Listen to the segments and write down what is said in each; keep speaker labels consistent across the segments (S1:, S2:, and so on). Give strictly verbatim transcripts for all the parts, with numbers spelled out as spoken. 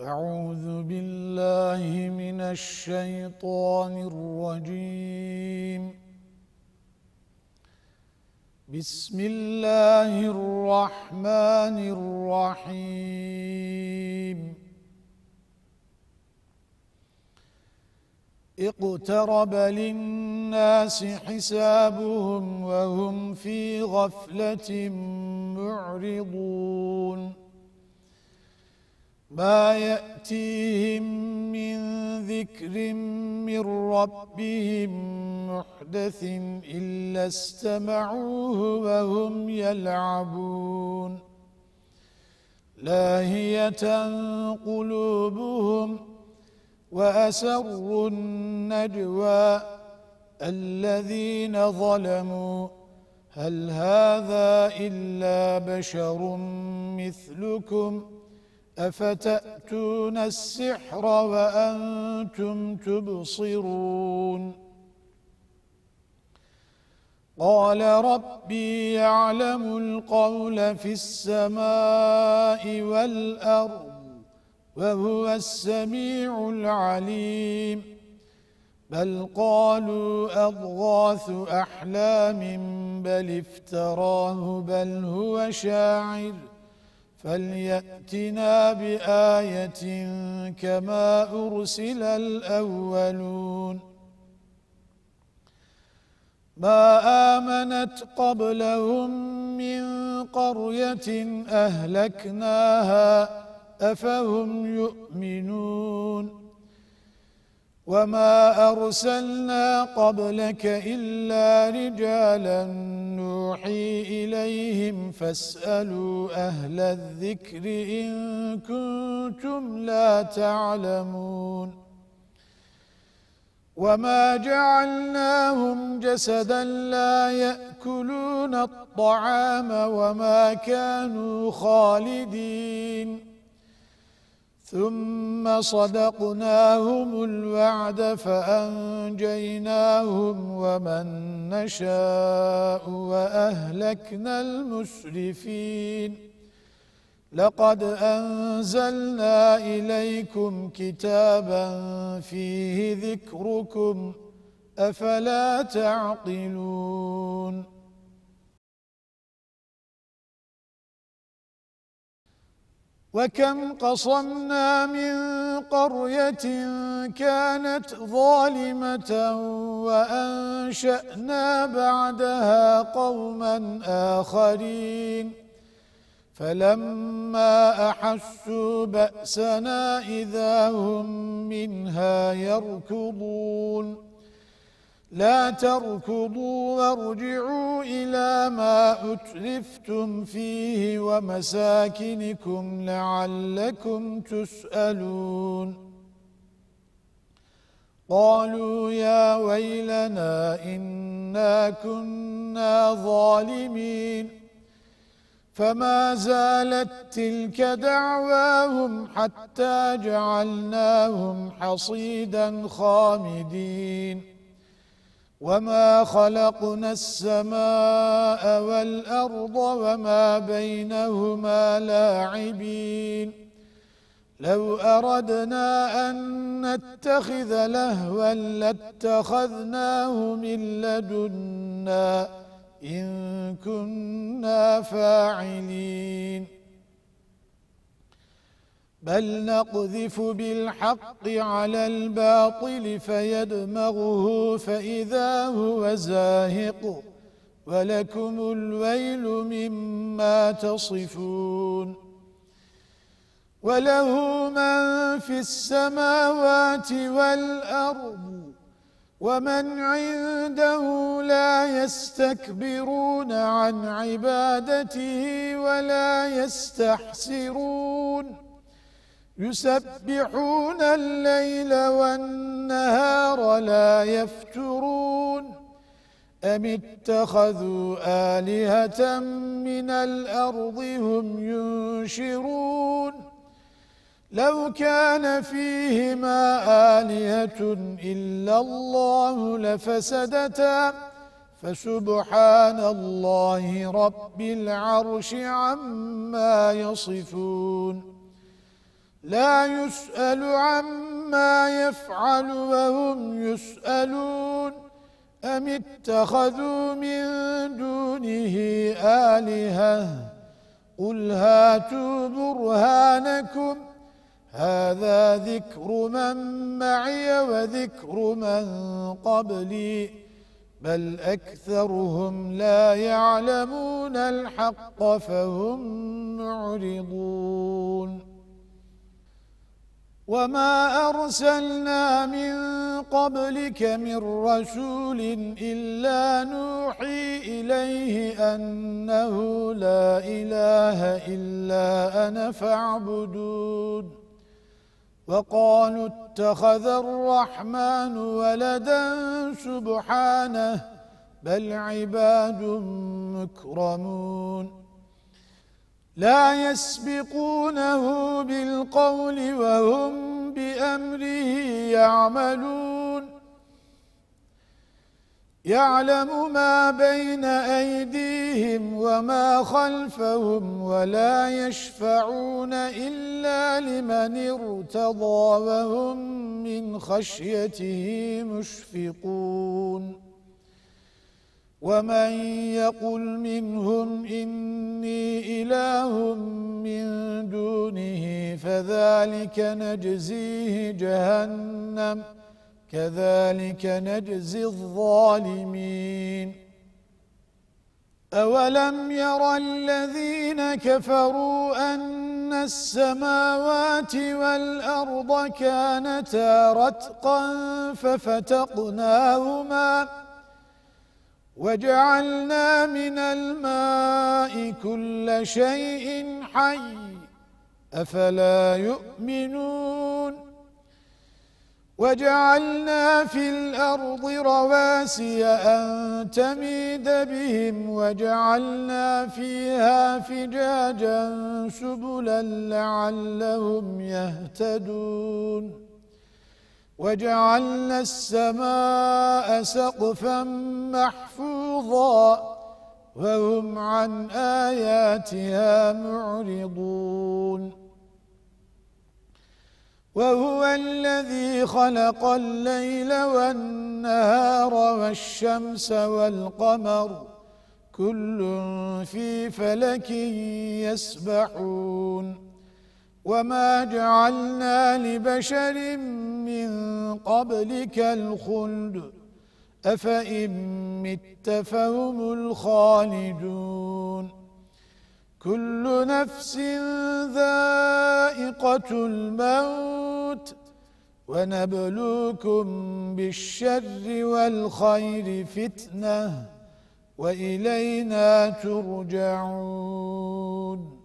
S1: أعوذ بالله من الشيطان الرجيم. بسم الله الرحمن الرحيم. اقترب للناس حسابهم وهم في غفلة معرضون. ما يأتيهم من ذكر من ربهم محدث إلا استمعوه وهم يلعبون. لاهية قلوبهم وأسروا النجوى الذين ظلموا هل هذا إلا بشر مثلكم أفتأتون السحر وأنتم تبصرون. قال ربي يعلم القول في السماء والأرض وهو السميع العليم. بل قالوا أضغاث أحلام بل افتراه بل هو شاعر فليأتنا بآية كما أرسل الأولون. ما آمنت قبلهم من قرية أهلكناها أفهم يؤمنون. وما أرسلنا قبلك إلا رجالا نوحي إليهم فاسألوا أهل الذكر إن كنتم لا تعلمون. وما جعلناهم جسدا لا يأكلون الطعام وما كانوا خالدين. ثم صدقناهم الوعد فأنجيناهم ومن نشاء وأهلكنا المسرفين. لقد أنزلنا إليكم كتابا فيه ذكركم أفلا تعقلون. وكم قصمنا من قرية كانت ظالمة وأنشأنا بعدها قوما آخرين فلما أحسوا بأسنا إذا هم منها يركضون. لا تركضوا وارجعوا إلى ما أترفتم فيه ومساكنكم لعلكم تسألون. قالوا يا ويلنا إنا كنا ظالمين. فما زالت تلك دعواهم حتى جعلناهم حصيدا خامدين. وما خلقنا السماء والأرض وما بينهما لاعبين. لو أردنا أن نتخذ لهوا لاتخذناه من لدنا إن كنا فاعلين. بل نقذف بالحق على الباطل فيدمغه فإذا هو زاهق ولكم الويل مما تصفون. وله من في السماوات والأرض ومن عنده لا يستكبرون عن عبادته ولا يستحسرون. يسبحون الليل والنهار لا يفترون. أم اتخذوا آلهة من الأرض هم ينشرون. لو كان فيهما آلهة إلا الله لفسدتا فسبحان الله رب العرش عما يصفون. لا يسأل عما يفعل وهم يسألون أم اتخذوا من دونه آلهة قل هاتوا برهانكم هذا ذكر من معي وذكر من قبلي بل أكثرهم لا يعلمون الحق فهم معرضون وما أرسلنا من قبلك من رسول إلا نوحي إليه أنه لا إله إلا أنا فاعبدون وقالوا اتخذ الرحمن ولدا سبحانه بل عباد مكرمون لا يسبقونه بالقول وهم بأمره يعملون يعلم ما بين أيديهم وما خلفهم ولا يشفعون إلا لمن ارتضى وهم من خشيته مشفقون ومن يقل منهم إني إله من دونه فذلك نجزيه جهنم كذلك نجزي الظالمين أولم يرى الذين كفروا أن السماوات والأرض كانتا رتقا ففتقناهما وجعلنا من الماء كل شيء حي أفلا يؤمنون وجعلنا في الأرض رواسي أن تميد بهم وجعلنا فيها فجاجا سبلا لعلهم يهتدون وجعلنا السماء سقفا محفوظا وهم عن آياتها معرضون وهو الذي خلق الليل والنهار والشمس والقمر كل في فلك يسبحون وما جعلنا لبشر من قبلك الخلد أفإن مت فهم الخالدون كل نفس ذائقة الموت ونبلوكم بالشر والخير فتنة وإلينا ترجعون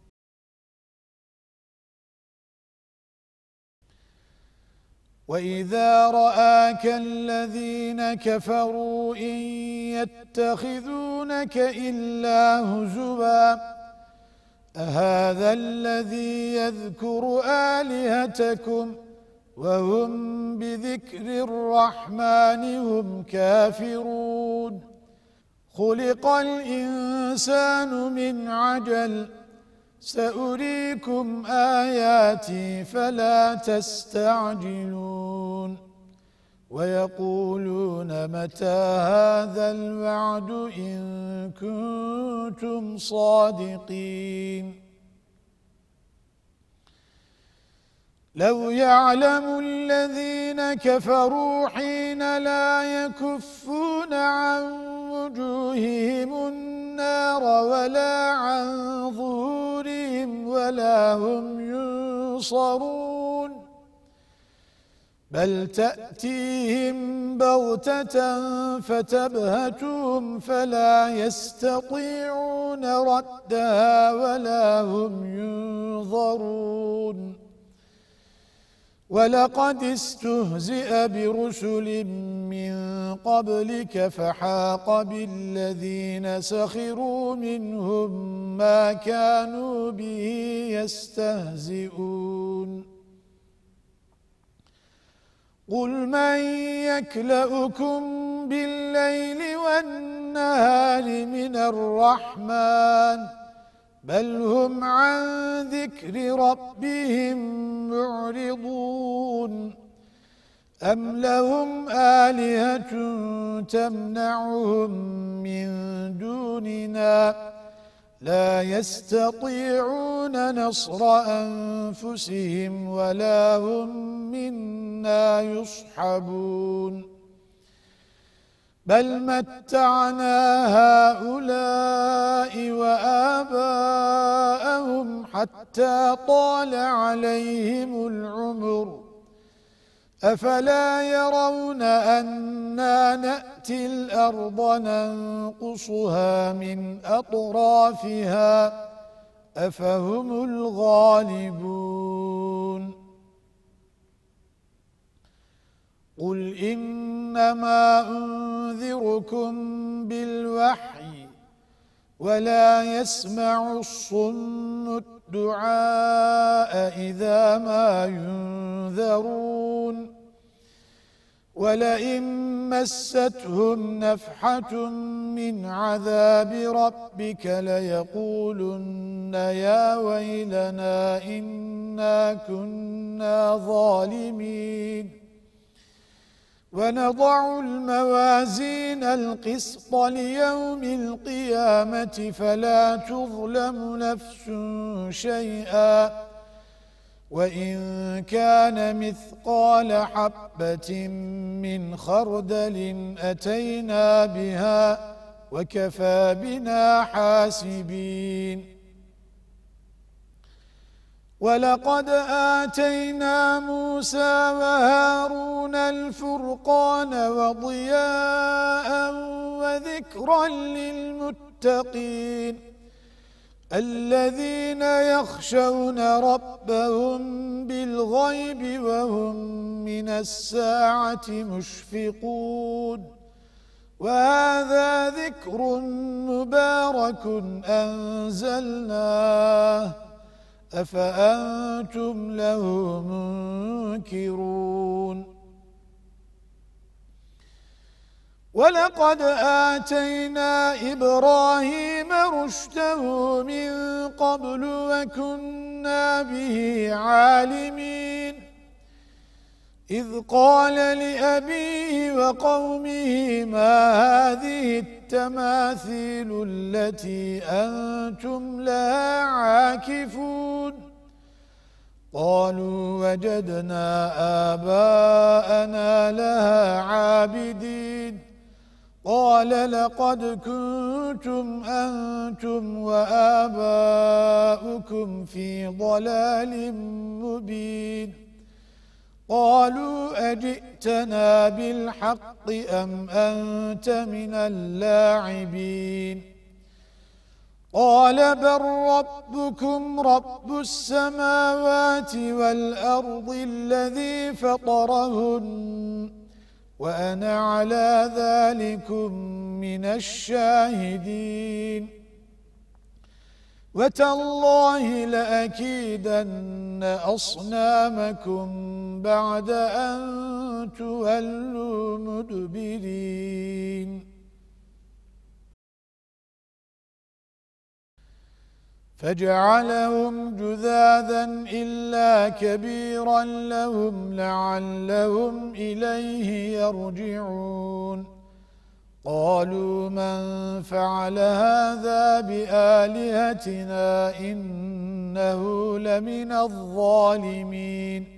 S1: وإذا رآك الذين كفروا إن يتخذونك إلا هزوا أهذا الذي يذكر آلهتكم وهم بذكر الرحمن هم كافرون خلق الإنسان من عجل سأريكم آياتي فلا تستعجلون ويقولون متى هذا الوعد إن كنتم صادقين لو يعلم الذين كفروا حين لا يكفون عن وجوههم النار ولا عن ظهورهم ولا هم ينصرون بل تأتيهم بغتة فتبهتهم فلا يستطيعون ردها ولا هم ينظرون ولقد استهزئ برسل من قبلك فحاق بالذين سخروا منهم ما كانوا به يستهزئون قل من يكلؤكم بالليل والنهار من الرحمن بل هم عن ذكر ربهم معرضون أم لهم آلهة تمنعهم من دوننا لا يستطيعون نصر أنفسهم ولا هم منا يصحبون بل متعنا هؤلاء وآباءهم حتى طال عليهم العمر أفلا يرون أنا نأتي الأرض ننقصها من أطرافها أفهم الغالبون قل إنما أنذركم بالوحي ولا يسمع الصم الدعاء إذا ما ينذرون ولئن مستهم نفحة من عذاب ربك ليقولن يا ويلنا إنا كنا ظالمين ونضع الموازين القسط ليوم القيامة فلا تظلم نفس شيئا وإن كان مثقال حبة من خردل أتينا بها وكفى بنا حاسبين ولقد آتينا موسى وهارون الفرقان وضياء وذكرا للمتقين الذين يخشون ربهم بالغيب وهم من الساعة مشفقون وهذا ذكر مبارك أنزلناه أفأنتم له منكرون ولقد آتينا إبراهيم رشده من قبل وكنا به عالمين إذ قال لأبيه وقومه ما هذه التماثيل التي أنتم لها عاكفون قالوا وجدنا آباءنا لها عابدين قال لقد كنتم أنتم وآباؤكم في ضلال مبين قالوا أجئتنا بالحق أم أنت من اللاعبين قال بل ربكم رب السماوات والأرض الذي فطرهن وأنا على ذلكم من الشاهدين وتالله لأكيدن أصنامكم بعد أن تولوا مدبرين فجعلهم جذاذا إلا كبيرا لهم لعلهم إليه يرجعون قالوا من فعل هذا بآلهتنا إنه لمن الظالمين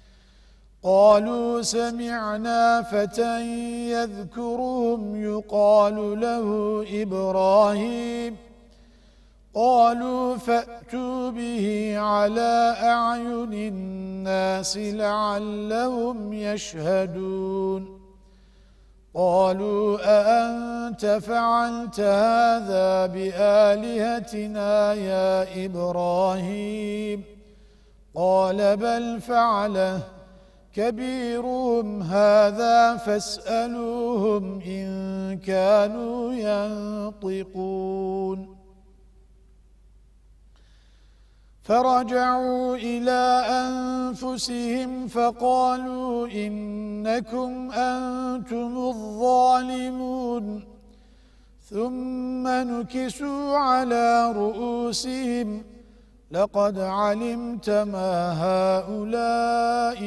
S1: قالوا سمعنا فتى يذكرهم يقال له إبراهيم قالوا فأتوا به على أعين الناس لعلهم يشهدون قالوا أأنت فعلت هذا بآلهتنا يا إبراهيم قال بل فعله كبيرهم هذا فاسألوهم إن كانوا ينطقون فرجعوا إلى أنفسهم فقالوا إنكم أنتم الظالمون ثم نكسوا على رؤوسهم لقد علمت ما هؤلاء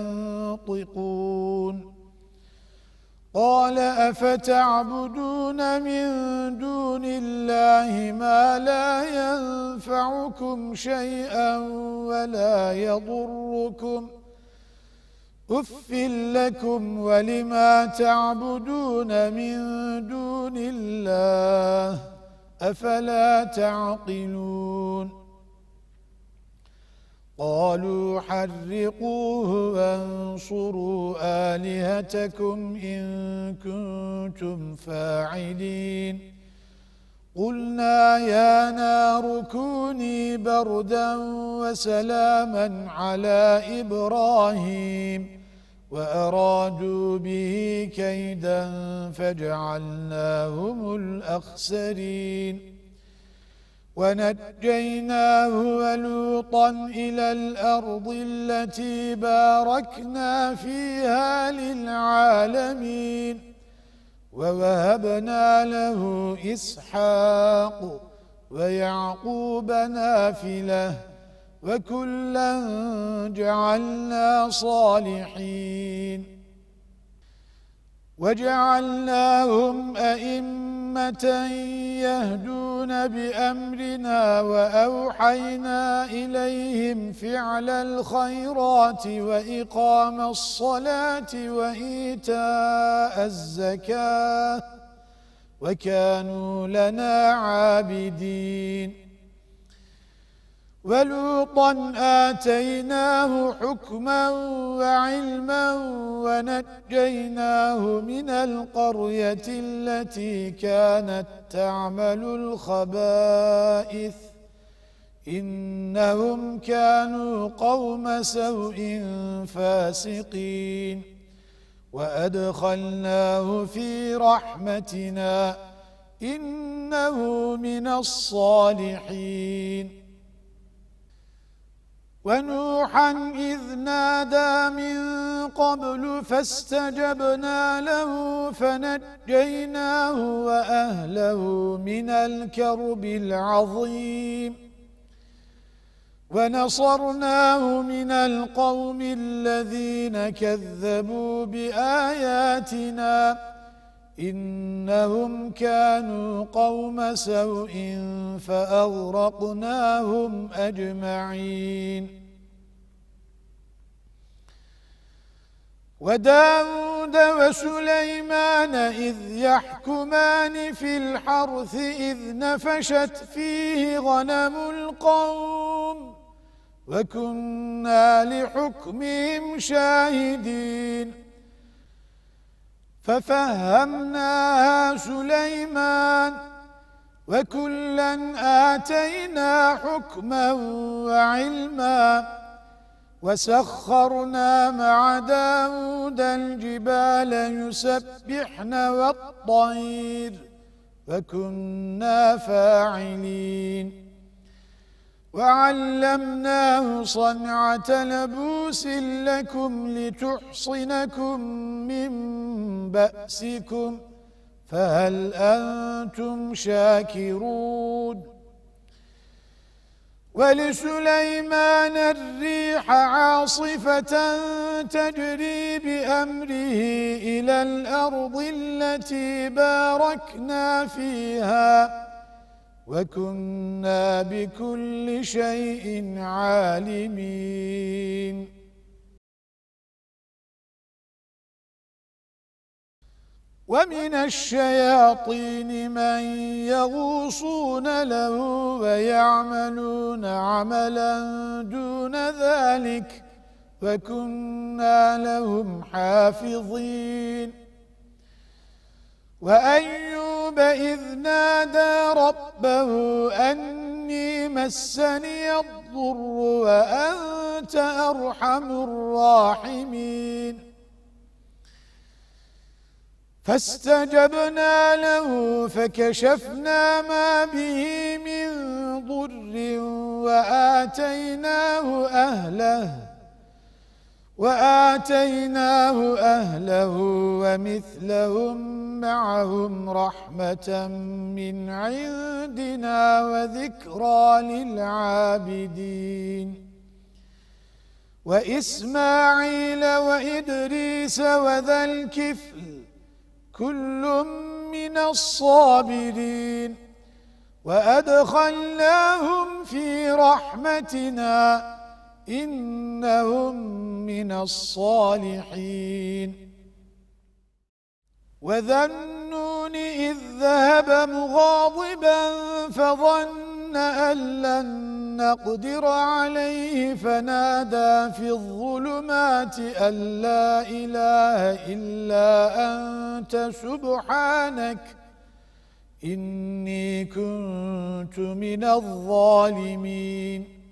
S1: ينطقون قال أفتعبدون من دون الله ما لا ينفعكم شيئا ولا يضركم أُفٍّ لكم ولما تعبدون من دون الله أفلا تعقلون قالوا حرقوه وانصروا آلهتكم إن كنتم فاعلين قلنا يا نار كوني بردا وسلاما على إبراهيم وأرادوا به كيدا فجعلناهم الأخسرين ونجيناه ولوطا إلى الأرض التي باركنا فيها للعالمين ووهبنا له إسحاق ويعقوب نافلة وكلا جعلنا صالحين وجعلناهم أئمة يهدون بأمرنا وأوحينا إليهم فعل الخيرات وإقام الصلاة وإيتاء الزكاة وكانوا لنا عابدين ولوطا آتيناه حكما وعلما ونجيناه من القرية التي كانت تعمل الخبائث إنهم كانوا قوم سوء فاسقين وأدخلناه في رحمتنا إنه من الصالحين ونوحا إذ نادى من قبل فاستجبنا له فنجيناه وأهله من الكرب العظيم ونصرناه من القوم الذين كذبوا بآياتنا إنهم كانوا قوم سوء فأغرقناهم أجمعين وداود وسليمان إذ يحكمان في الحرث إذ نفشت فيه غنم القوم وكنا لحكمهم شاهدين ففهمناها سليمان وكلا آتينا حكما وعلما وسخرنا مع داود الجبال يسبحن والطير وكنا فاعلين وعلمناه صنعة لبوس لكم لتحصنكم من بأسكم فهل أنتم شاكرون ولسليمان الريح عاصفة تجري بأمره إلى الأرض التي باركنا فيها وكنا بكل شيء عالمين ومن الشياطين من يغوصون له ويعملون عملا دون ذلك وكنا لهم حافظين وأيوب إذ نادى ربه أني مسني الضر وأنت أرحم الراحمين فاستجبنا له فكشفنا ما به من ضر وآتيناه أهله وآتيناه أهله ومثلهم معهم رحمة من عندنا وذكرى للعابدين وإسماعيل وإدريس وذا الكفل كل من الصابرين وأدخلناهم في رحمتنا إنهم من الصالحين وذا النون إذ ذهب مغاضبا فظن أن لن نقدر عليه فنادى في الظلمات أن لا إله إلا أنت سبحانك إني كنت من الظالمين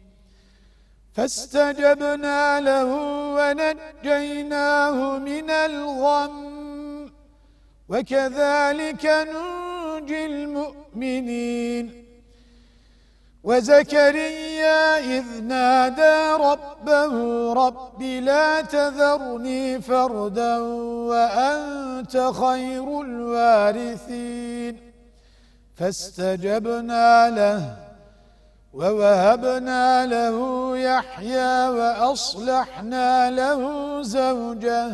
S1: فاستجبنا له ونجيناه من الغم وكذلك ننجي المؤمنين وزكريا إذ نادى ربه رب لا تذرني فردا وأنت خير الوارثين فاستجبنا له ووهبنا له يحيى وأصلحنا له زوجه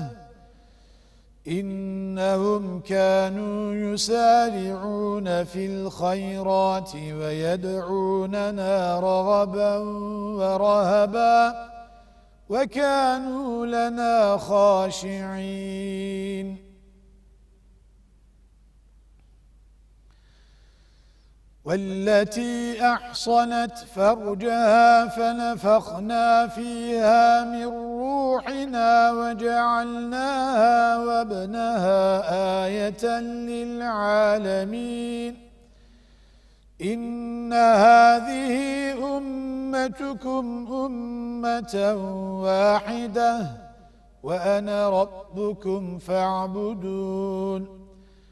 S1: إنهم كانوا يسارعون في الخيرات ويدعوننا رغبا ورهبا وكانوا لنا خاشعين والتي أحصنت فرجها فنفخنا فيها من روحنا وجعلناها وابنها آية للعالمين إن هذه أمتكم أمة واحدة وأنا ربكم فاعبدون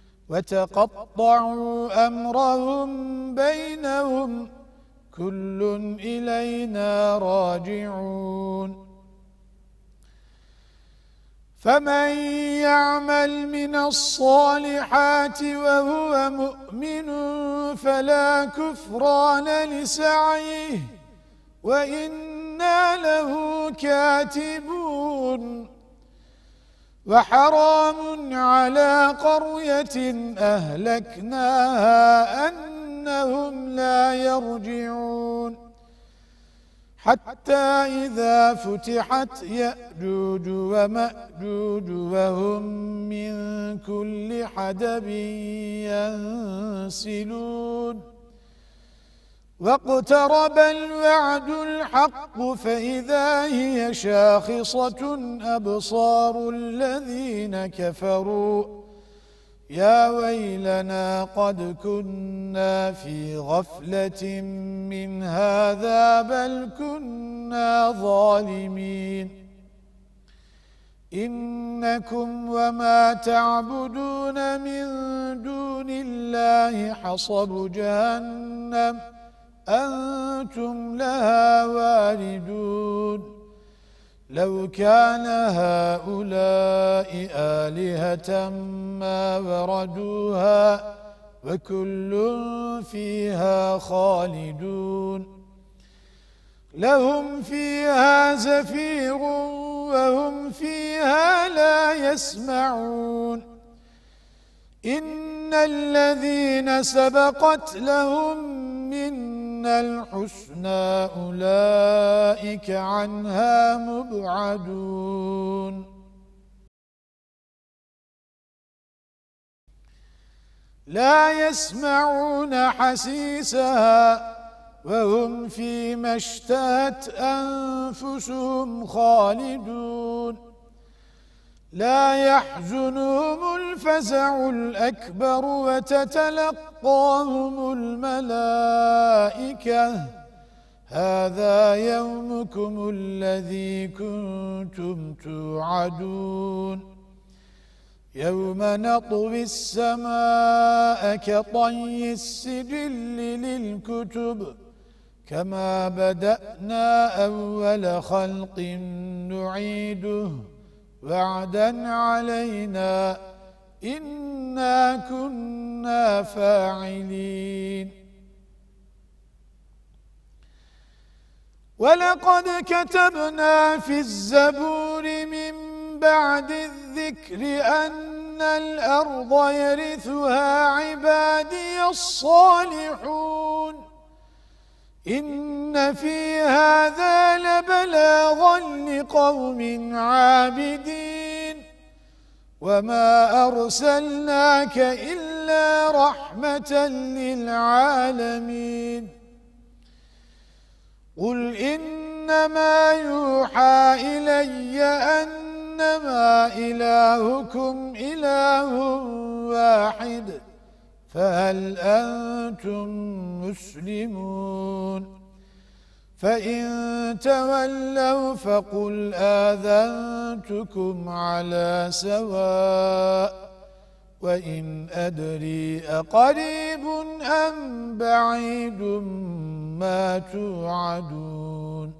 S1: وتقطعوا أمرهم بينهم كل إلينا راجعون فمن يعمل من الصالحات وهو مؤمن فلا كفران لسعيه وإنا له كاتبون وحرام على قرية أهلكناها أنهم لا يرجعون حتى إذا فتحت يأجوج ومأجوج وهم من كل حدب ينسلون واقترب الوعد الحق فإذا هي شاخصة أبصار الذين كفروا يا ويلنا قد كنا في غفلة من هذا بل كنا ظالمين إنكم وما تعبدون من دون الله حصب جهنم أنتم لها واردون لو كان هؤلاء آلهة ما وردوها وكل فيها خالدون لهم فيها زفير وهم فيها لا يسمعون إن الذين سبقت لهم منا الحسنى أولئك عنها مبعدون لا يسمعون حسيسها وهم فيما اشتهت أنفسهم خالدون لا يحزنهم الفزع الأكبر وتتلقاهم الملائكة هذا يومكم الذي كنتم توعدون يوم نطوي السماء كطي السجل للكتب كما بدأنا أول خلق نعيده وعدا علينا إنا كنا فاعلين ولقد كتبنا في الزبور من بعد الذكر أن الأرض يرثها عبادي الصالحون إن في هذا لبلاغا لقوم عابدين وما أرسلناك إلا رحمة للعالمين قل إنما يوحى إلي أنما إلهكم إله واحد فهل أنتم مسلمون فإن تولوا فقل آذنتكم على سواء وإن أدري أقريب أم بعيد ما توعدون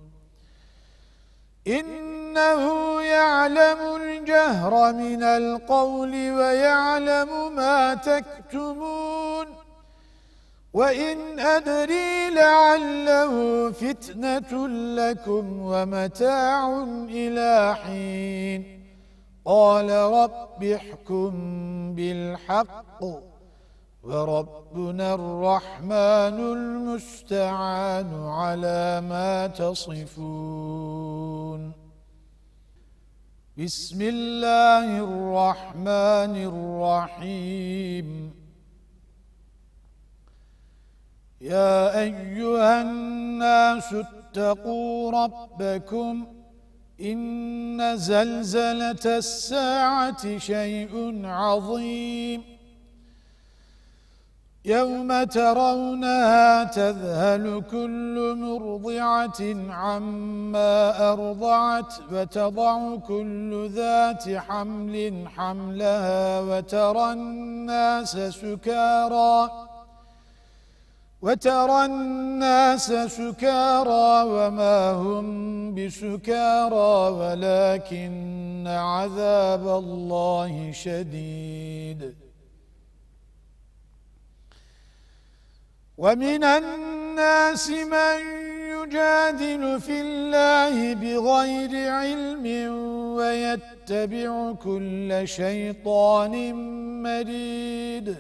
S1: إنه يعلم الجهر من القول ويعلم ما تكتمون وإن أدري لعله فتنة لكم ومتاع إلى حين قال رب احكم بالحق وربنا الرحمن المستعان على ما تصفون بسم الله الرحمن الرحيم يا أيها الناس اتقوا ربكم إن زلزلة الساعة شيء عظيم يوم ترونها تذهل كل مرضعة عما أرضعت وتضع كل ذات حمل حملها وترى الناس سكارى وترى الناس سكارى وما هم بسكارى ولكن عذاب الله شديد ومن الناس من يجادل في الله بغير علم ويتبع كل شيطان مريد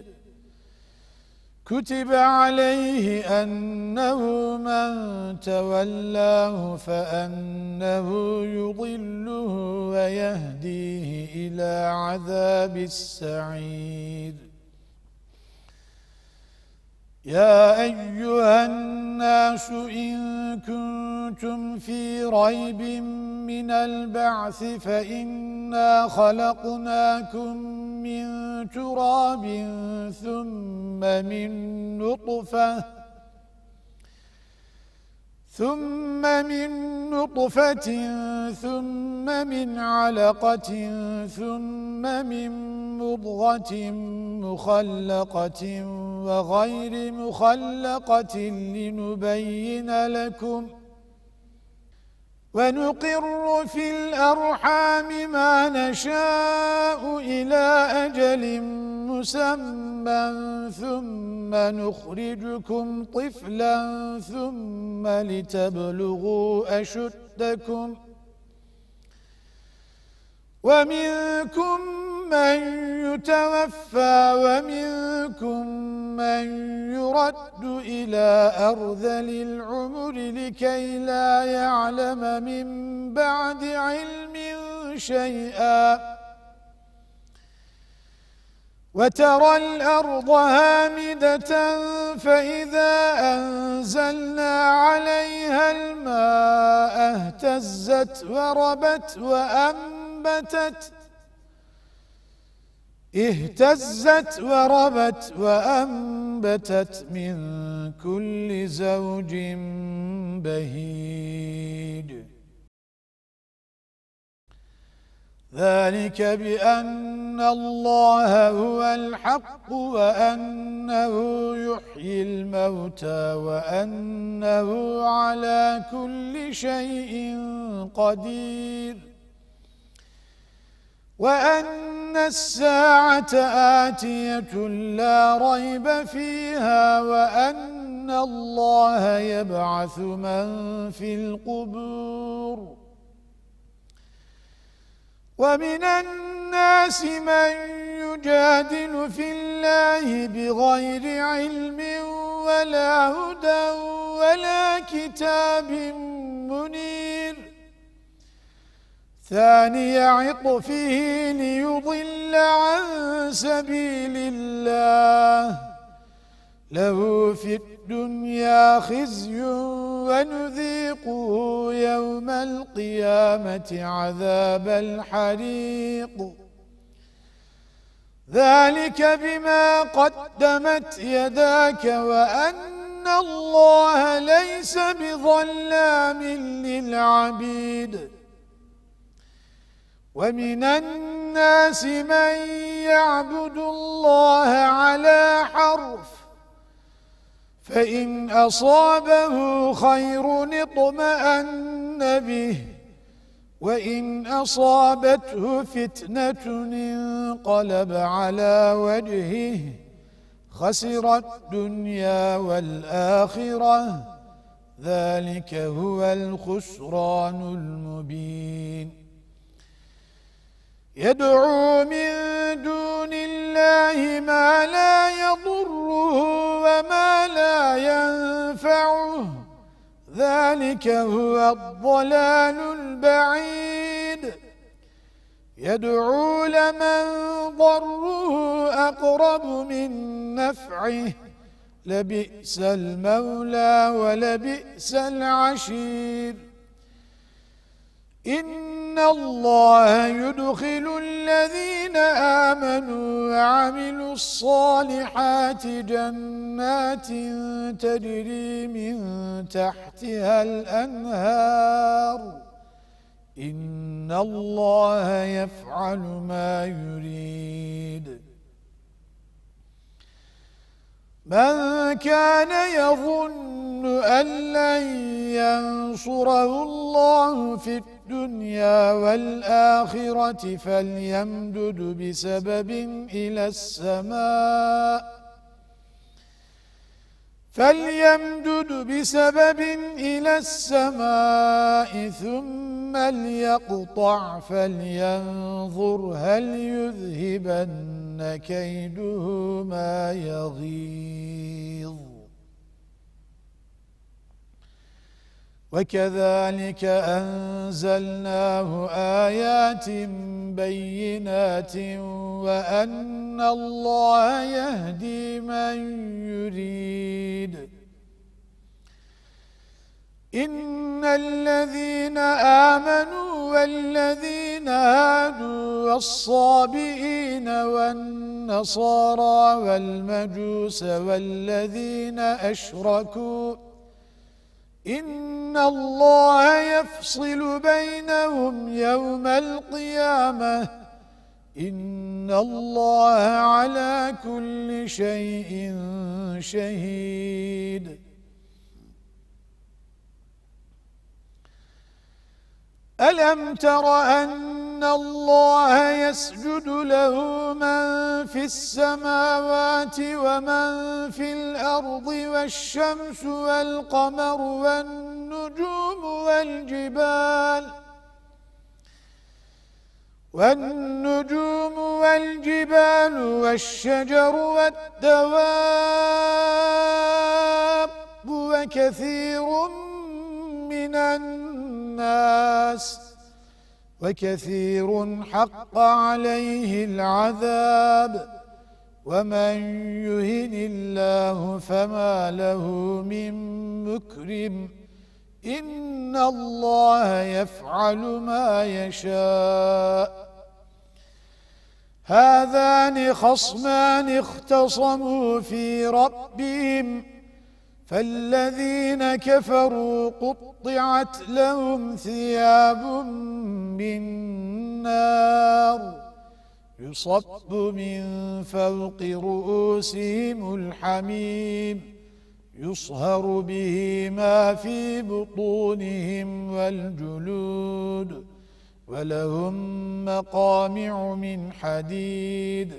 S1: كتب عليه أنه من تولاه فأنه يضله ويهديه إلى عذاب السعير يا أيها الناس إن كنتم في ريب من البعث فإنا خلقناكم من تراب ثم من نطفة ثم من نطفة ثم من علقة ثم من مضغة مخلقة وغير مخلقة لنبين لكم ونقر في الأرحام ما نشاء إلى أجل مسمى ثم نخرجكم طفلا ثم لتبلغوا أشدكم ومنكم من يتوفى ومنكم من يرد إلى أرذل العمر لكي لا يعلم من بعد علم شيئا وترى الأرض هامدة فإذا أنزلنا عليها الماء اهتزت وربت وأنبتت اهتزت وربت وأنبتت من كل زوج بهيج ذلك بأن وأن الله هو الحق وأنه يحيي الموتى وأنه على كل شيء قدير وأن الساعة آتية لا ريب فيها وأن الله يبعث من في القبور ومن الناس من يجادل في الله بغير علم ولا هدى ولا كتاب منير ثاني عطفه ليضل عن سبيل الله له في الدنيا خزي ونذيقه يوم القيامة عذاب الحريق ذلك بما قدمت يداك وأن الله ليس بظلام للعبيد ومن الناس من يعبد الله على حرف فإن أصابه خير اطمأن به وإن أصابته فتنة انقلب على وجهه خسر الدنيا والآخرة ذلك هو الخسران المبين يدعو من دون الله ما لا يضره وما لا ينفعه ذلك هو الضلال البعيد يدعو لمن ضره أقرب من نفعه لبئس المولى ولبئس العشير إن الله يدخل الذين آمنوا وعملوا الصالحات جنات تجري من تحتها الأنهار إن الله يفعل ما يريد من كان يظن أن لن ينصره الله في الدنيا والآخرة فليمدد بسبب إلى السماء فليمدد بسبب إلى السماء ثم ليقطع فلينظر هل يذهبن كيده ما يغيظ وكذلك أنزلناه آيات بينات وأن الله يهدي من يريد إن الذين آمنوا والذين هادوا والصابئين والنصارى والمجوس والذين أشركوا إن الله يفصل بينهم يوم القيامة إن الله على كل شيء شهيد ألم تر أن الله يسجد له من في السماوات ومن في الأرض والشمس والقمر والنجوم والجبال والنجوم والجبال والشجر والدواب وكثير من الناس وكثير حق عليه العذاب ومن يهن الله فما له من مكرم إن الله يفعل ما يشاء هذان خصمان اختصموا في ربهم فالذين كفروا قطعت لهم ثياب من نار يصب من فوق رؤوسهم الحميم يصهر به ما في بطونهم والجلود ولهم مقامع من حديد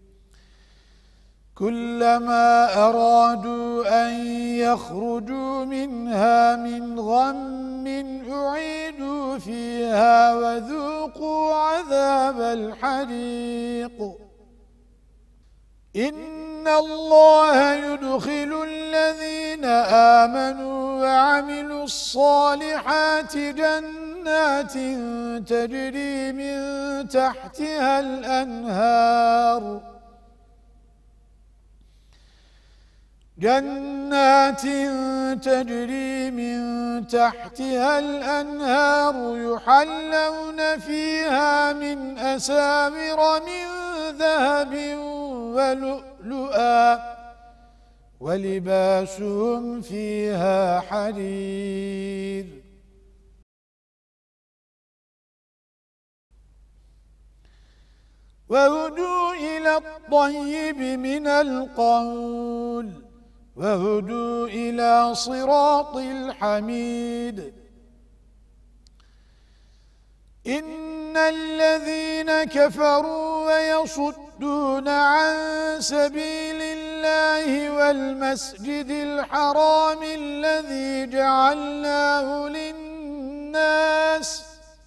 S1: كلما أرادوا أن يخرجوا منها من غم أعيدوا فيها وذوقوا عذاب الحريق إن الله يدخل الذين آمنوا وعملوا الصالحات جنات تجري من تحتها الأنهار جنات تجري من تحتها الأنهار يحلون فيها من أساور من ذهب ولؤلؤا ولباسهم فيها حرير وهدوا إلى الطيب من القول وهدوا إلى صراط الحميد إن الذين كفروا ويصدون عن سبيل الله والمسجد الحرام الذي جعلناه للناس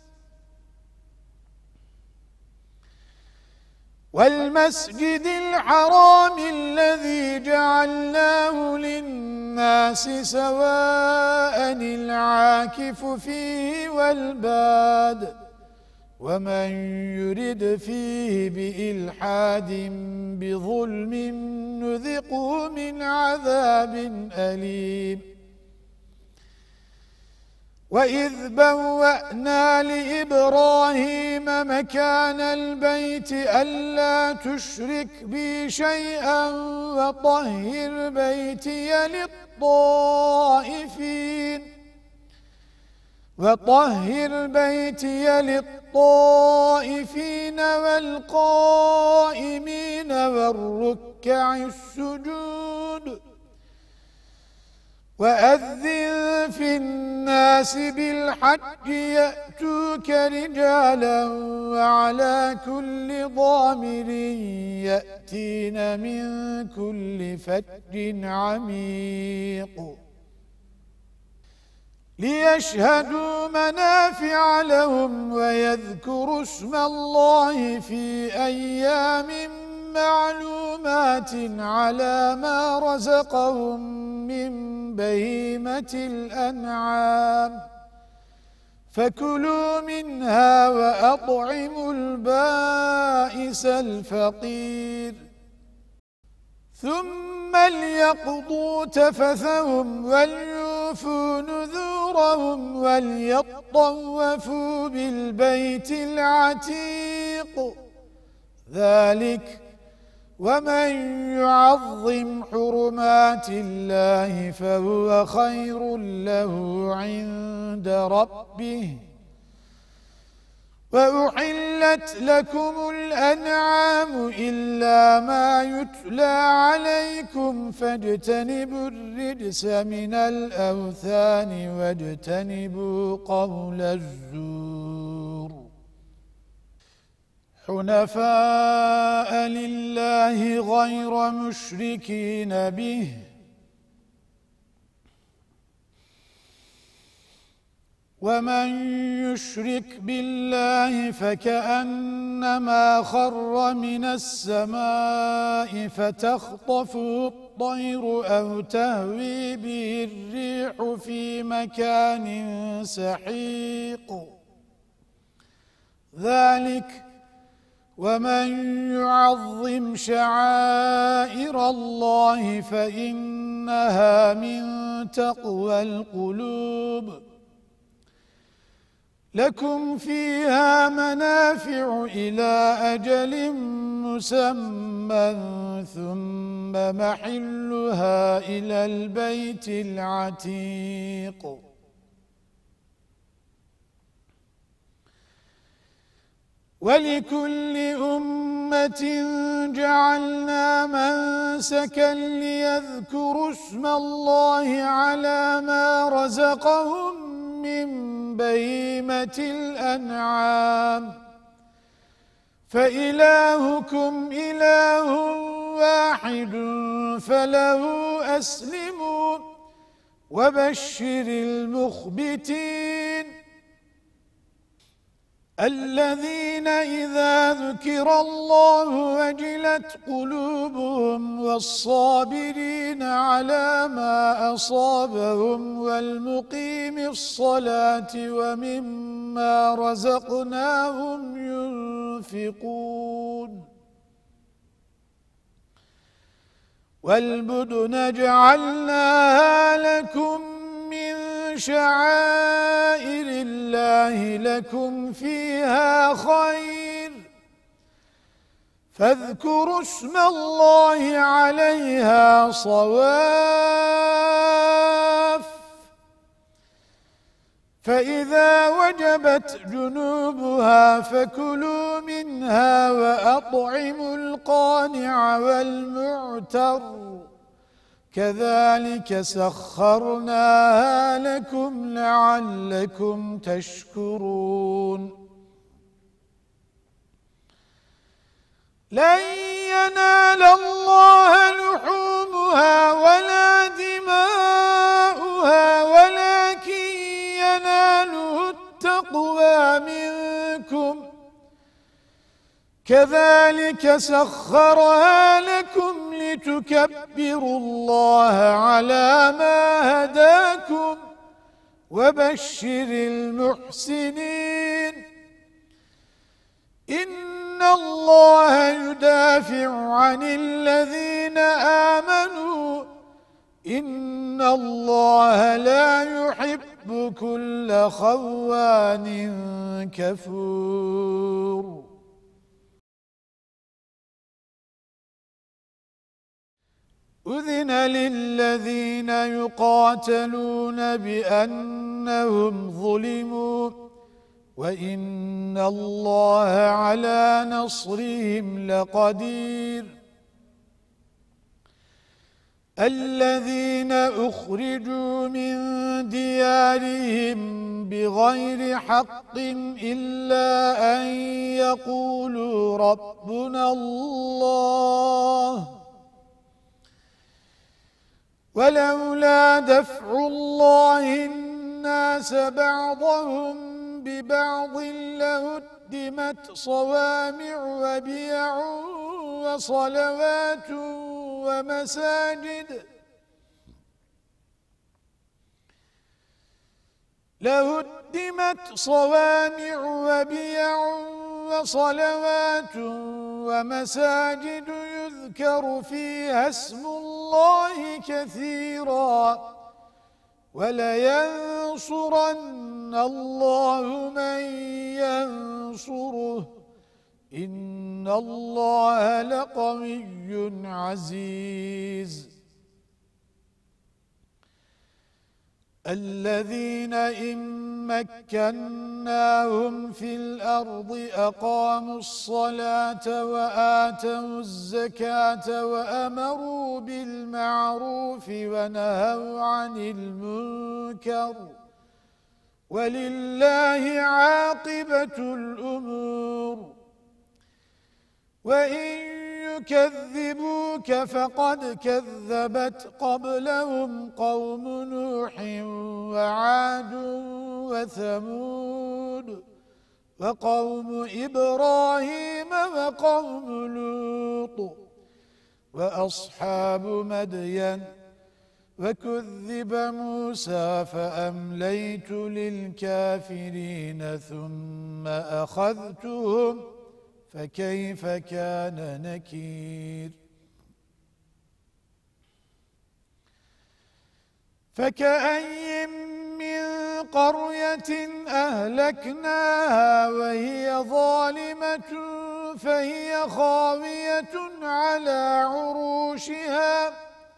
S1: والمسجد الحرام الذي جعلناه للناس سواء العاكف فيه والباد ومن يرد فيه بإلحاد بظلم نذقه من عذاب أليم وإذ بوأنا لإبراهيم مكان البيت ألا تشرك بي شيئا وطهر بيتي للطائفين وطهر بيتي للطائفين والقائمين والركع السجود وأذن في الناس بالحج يأتوك رجالا وعلى كل ضامر يأتين من كل فج عميق ليشهدوا منافع لهم ويذكروا اسم الله في أيام معلومات على ما رزقهم من بهيمة الأنعام فكلوا منها وأطعموا البائس الفقير ثم ليقضوا تفثهم وليوفوا نذورهم وليطوفوا بالبيت العتيق ذلك ومن يعظم حرمات الله فهو خير له عند ربه وأحلت لكم الأنعام إلا ما يتلى عليكم فاجتنبوا الرجس من الأوثان واجتنبوا قول الزور حنفاء لله غير مشركين به ومن يشرك بالله فكأنما خر من السماء فتخطفه الطير أو تهوي به الريح في مكان سحيق ذلك ومن يعظم شعائر الله فإنها من تقوى القلوب لكم فيها منافع إلى أجل مسمى ثم محلها إلى البيت العتيق ولكل أمة أمة جعلنا منسكا ليذكروا اسم الله على ما رزقهم من بهيمة الأنعام فإلهكم إله واحد فله أسلموا وبشر المخبتين الذين إذا ذكر الله وجلت قلوبهم والصابرين على ما أصابهم والمقيم الصلاة ومما رزقناهم ينفقون والبدن جعلناها لكم من شعائر الله لكم فيها خير فاذكروا اسم الله عليها صواف فإذا وجبت جنوبها فكلوا منها وأطعموا القانع والمعتر كذلك سخرناها لكم لعلكم تشكرون لن ينال الله لحومها ولا دماؤها ولكن يناله التقوى منكم كذلك سخرها لكم لتكبروا الله على ما هداكم وبشر المحسنين إن الله يدافع عن الذين آمنوا إن الله لا يحب كل خوان كفور أذن للذين يقاتلون بأنهم ظلموا وإن الله على نصرهم لقدير الذين أخرجوا من ديارهم بغير حق إلا أن يقولوا ربنا الله ولولا دفع الله الناس بعضهم ببعض لهدمت صوامع وبيع وصلوات ومساجد لهدمت صوامع وبيع وصلوات ومساجد يذكر فيها اسم الله كثيرا ولينصرن الله من ينصره إن الله لقوي عزيز الذين إن مكناهم في الأرض أقاموا الصلاة وآتوا الزكاة وأمروا بالمعروف ونهوا عن المنكر ولله عاقبة الأمور وإن يكذبوك فقد كذبت قبلهم قوم نوح وعاد وثمود وقوم إبراهيم وقوم لوط وأصحاب مدين وكذب موسى فأمليت للكافرين ثم أخذتهم فكيف كان نكير فكأي من قرية أهلكناها وهي ظالمة فهي خاوية على عروشها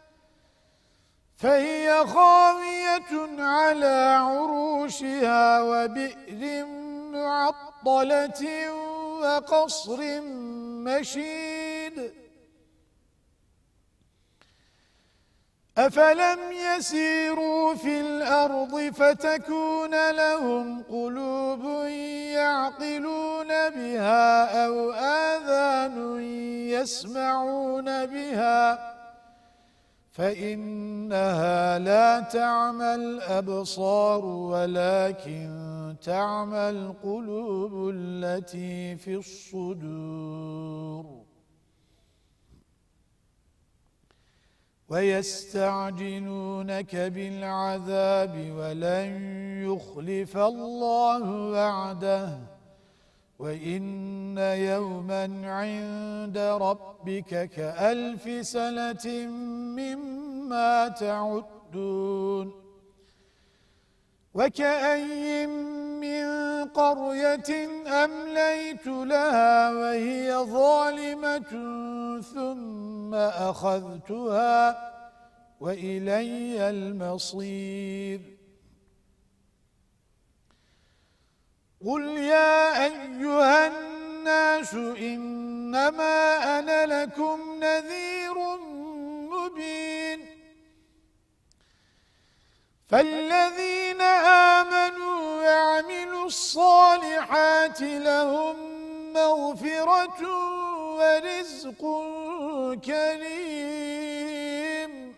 S1: فهي خاوية على عروشها وبئر معطلة وقصر مشيد أفلم يسيروا في الأرض فتكون لهم قلوب يعقلون بها أو آذان يسمعون بها فإنها لا تعمى الأبصار ولكن تعمى القلوب التي في الصدور ويستعجلونك بالعذاب ولن يخلف الله وعده وإن يوما عند ربك كألف سنة مما تعدون وكأي من قرية أمليت لها وهي ظالمة ثم أخذتها وإلي المصير قل يا أيها الناس إنما أنا لكم نذير مبين فالذين آمنوا وعملوا الصالحات لهم مغفرة ورزق كريم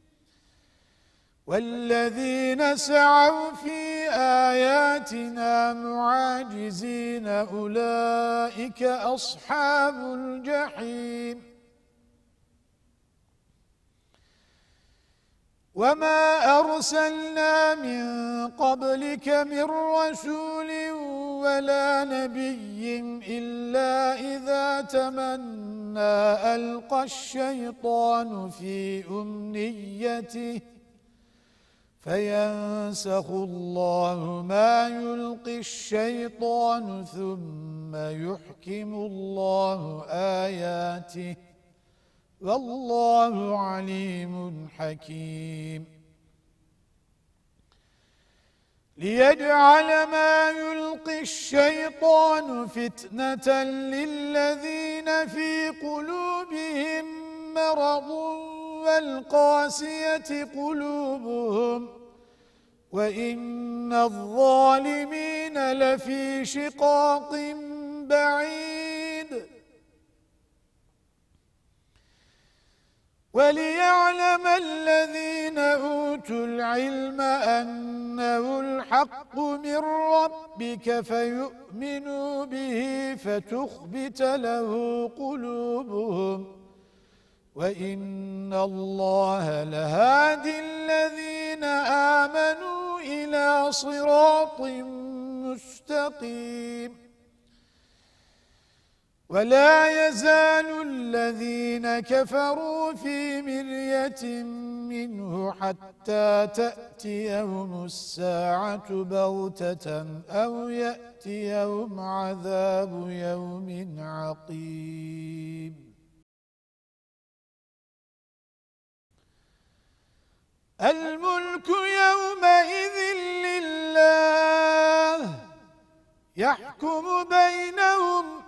S1: والذين سعوا في آياتنا معاجزين أولئك أصحاب الجحيم وما أرسلنا من قبلك من رسول ولا نبي إلا إذا تمنى ألقى الشيطان في أمنيته فينسخ الله ما يلقي الشيطان ثم يحكم الله آياته والله عليم حكيم ليجعل ما يلقي الشيطان فتنة للذين في قلوبهم مرض والقاسية قلوبهم وإن الظالمين لفي شقاق بعيد وليعلم الذين أوتوا العلم أنه الحق من ربك فيؤمنوا به فتخبت له قلوبهم وإن الله لهادي الذين آمنوا إلى صراط مستقيم ولا يزال الذين كفروا في مرية منه حتى تأتيهم الساعة بغتة أو يأتيهم عذاب يوم عقيم الملك يومئذ لله يحكم بينهم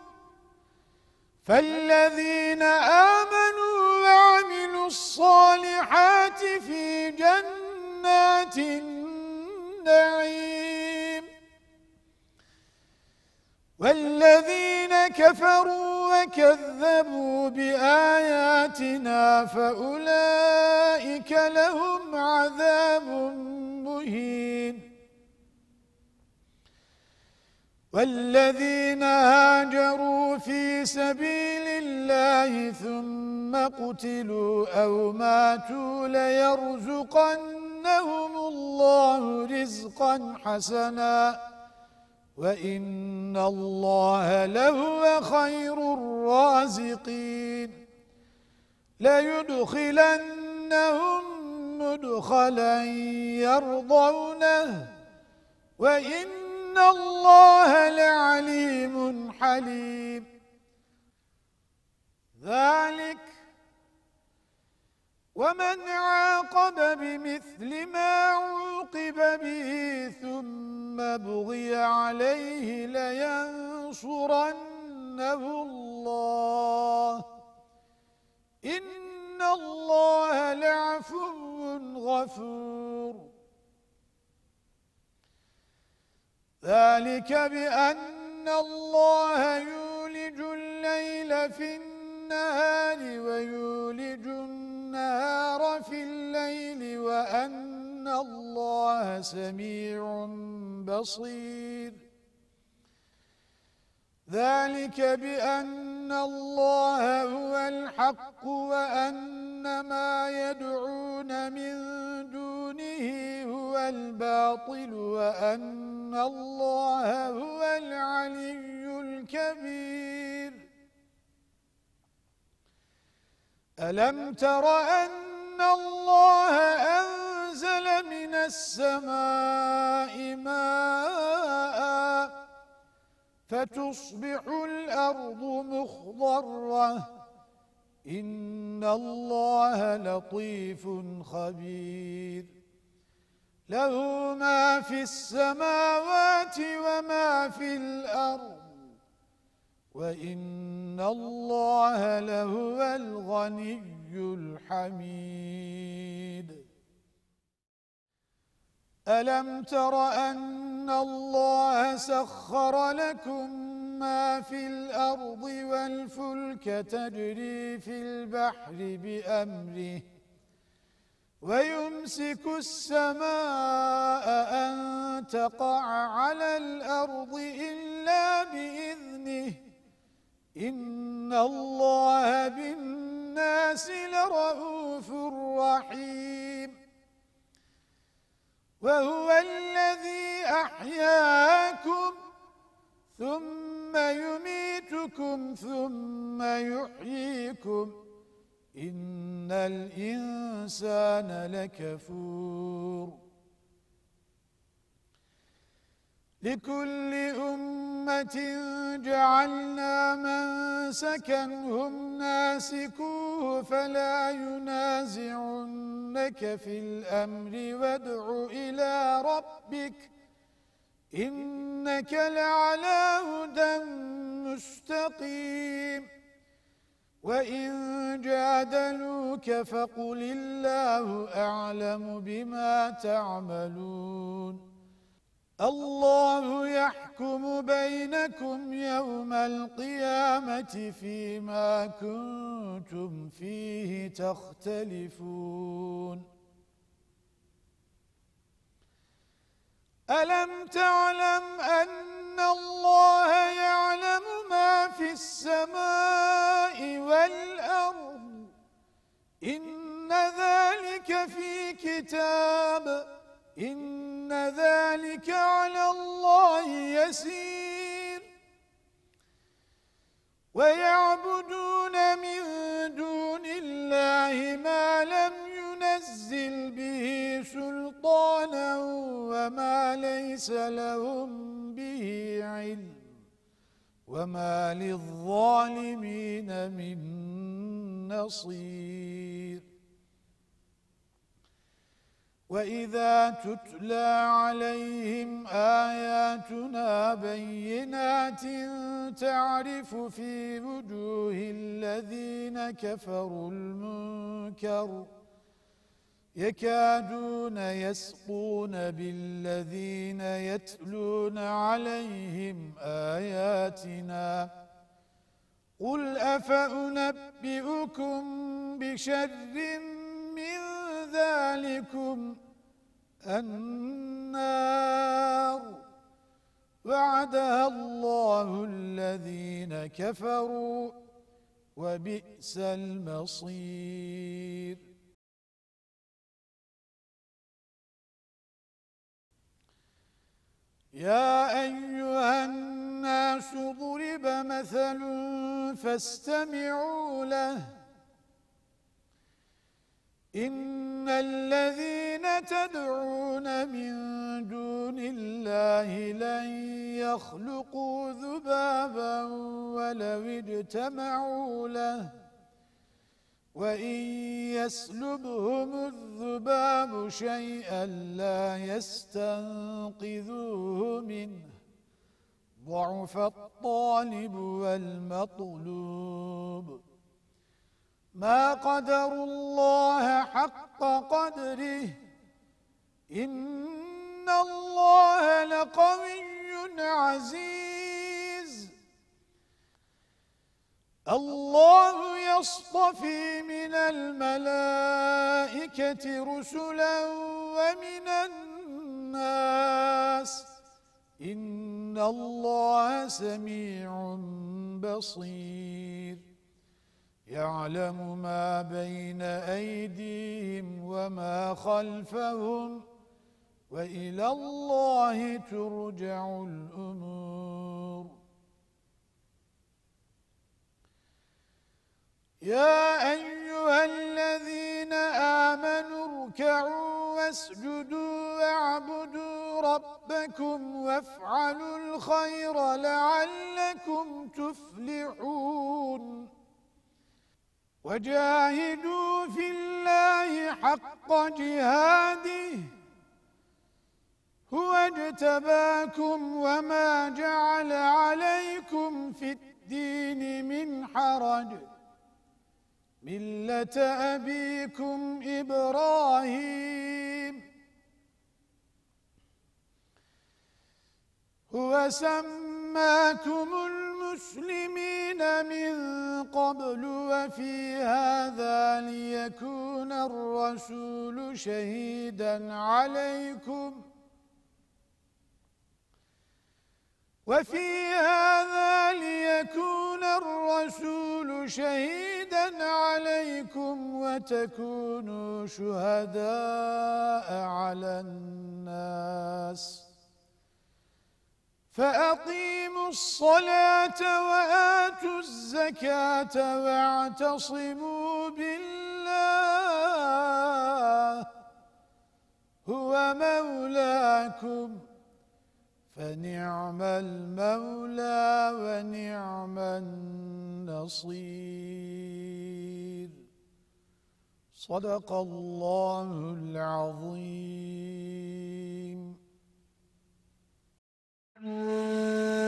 S1: فالذين آمنوا وعملوا الصالحات في جنات النعيم والذين كفروا وكذبوا بآياتنا فأولئك لهم عذاب مهين والذين هاجروا في سبيل الله ثم قتلوا أو ماتوا ليرزقنهم الله رزقا حسنا وإن الله لهو خير الرازقين ليدخلنهم مدخلا يرضونه وإن إن الله لعليم حليم ذلك ومن عاقب بمثل ما عوقب به ثم بغي عليه لينصرنه تحبونه الله إن الله لعفو غفور. ذلك بأن الله يولج الليل في النهار ويولج النهار في الليل وأن الله سميع بصير. ذلك بأن الله هو الحق وأن ما يدعون من دونه هو الباطل وأن الله هو العلي الكبير. ألم تر أن الله أنزل من السماء ماءً فتصبح الأرض مخضرة إن الله لطيف خبير. له ما في السماوات وما في الأرض وإن الله لهو الغني الحميد. ألم تر أن الله سخر لكم ما في الأرض والفلك تجري في البحر بأمره ويمسك السماء أن تقع على الأرض إلا بإذنه إن الله بالناس لرءوف رحيم. وهو الذي أحياكم ثم يميتكم ثم يحييكم إن الإنسان لكفور. لكل أمة جعلنا منسكا هم ناسكوه فلا ينازعنك في الأمر وادع إلى ربك إنك لعلى هدى مستقيم. وإن جادلوك فقل الله أعلم بما تعملون الله يحكم بينكم يوم القيامة فيما كنتم فيه تختلفون. ألم تعلم أن الله يعلم ما في السماء والأرض إن ذلك في كتاب إن ذلك على الله يسير. ويعبدون من دون الله ما لم ينزل به سلطانا وما ليس لهم به علم وما للظالمين من نصير. وإذا تتلى عليهم آياتنا بينات تعرف في وجوه الذين كفروا المنكر يكادون يسقون بالذين يتلون عليهم آياتنا قل أفأنبئكم بشر من ذلكم النار وعدها الله الذين كفروا وبئس المصير. يا أيها الناس ضرب مثل فاستمعوا له إن الذين تدعون من دون الله لن يخلقوا ذبابا ولو اجتمعوا له وإن يسلبهم الذباب شيئا لا يستنقذوه منه ضعف الطالب والمطلوب ما قدروا الله حق قدره إن الله لقوي عزيز الله يصطفي من الملائكة رسلا ومن الناس إن الله سميع بصير يعلم ما بين أيديهم وما خلفهم وإلى الله ترجع الأمور يا أيها الذين آمنوا اركعوا واسجدوا واعبدوا ربكم وافعلوا الخير لعلكم تفلحون وجاهدوا في الله حق جهاده هو اجتباكم وما جعل عليكم في الدين من حرج ملة أبيكم إبراهيم هو سماكم المسلمين من قبل وفي هذا ليكون الرسول شهيدا عليكم وفي هذا ليكون الرسول شهيدا عليكم وتكونوا شهداء على الناس فأقيموا الصلاة وآتوا الزكاة واعتصموا بالله هو مولاكم فنعم المولى ونعم النصير صدق الله العظيم